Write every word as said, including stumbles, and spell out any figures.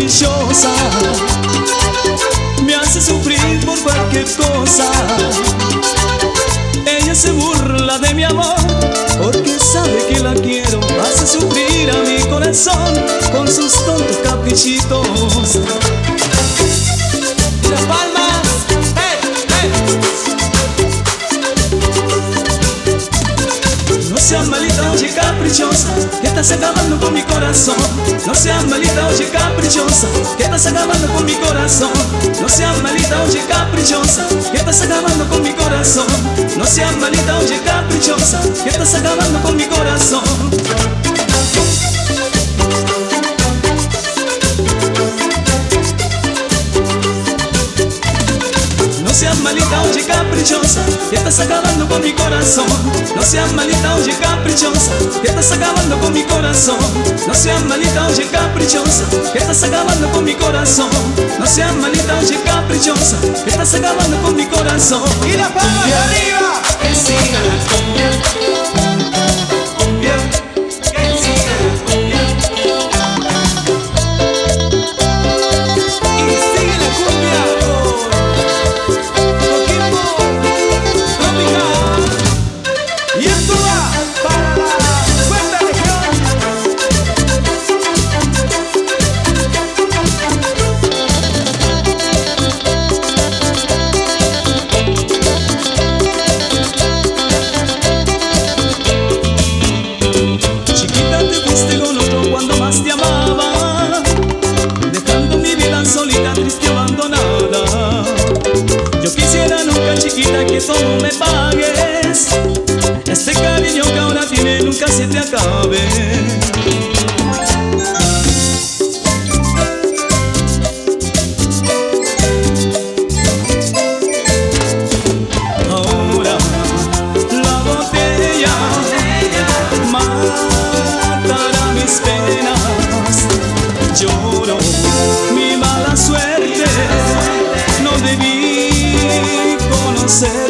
caprichosa, me hace sufrir por cualquier cosa. Ella se burla de mi amor porque sabe que la quiero. Hace sufrir a mi corazón con sus tontos caprichitos. Las palmas, hey, hey. No seas malita, oye caprichosa, que estás acabando con mi corazón. No seas malita, oye caprichosa, que estás acabando con mi corazón. No seas malita, oye caprichosa, que estás acabando con mi corazón. No seas malita, oye caprichosa, que estás acabando con mi corazón. No seas malita, oye caprichosa, que estás acabando con mi corazón. No seas malita, oye caprichosa, que estás acabando con mi corazón. No seas malita, oye caprichosa, que estás acabando con mi corazón. No seas malita, oye caprichosa, que estás acabando con mi corazón. Y las palmas arriba, que siga la cumbia, cumbia, que siga la cumbia. y sigue la cumbia con Coquimbo Tropical. Y esto va para la cuarta región. Chiquita, te fuiste con otro cuando más te amaba, dejando mi vida solita, triste, abandonada. Yo quisiera nunca, chiquita, que todo me pagues. Este cariño que ahora tiene nunca se te acabe. Ahora la botella matará mis penas. Lloro mi mala suerte, no debí conocer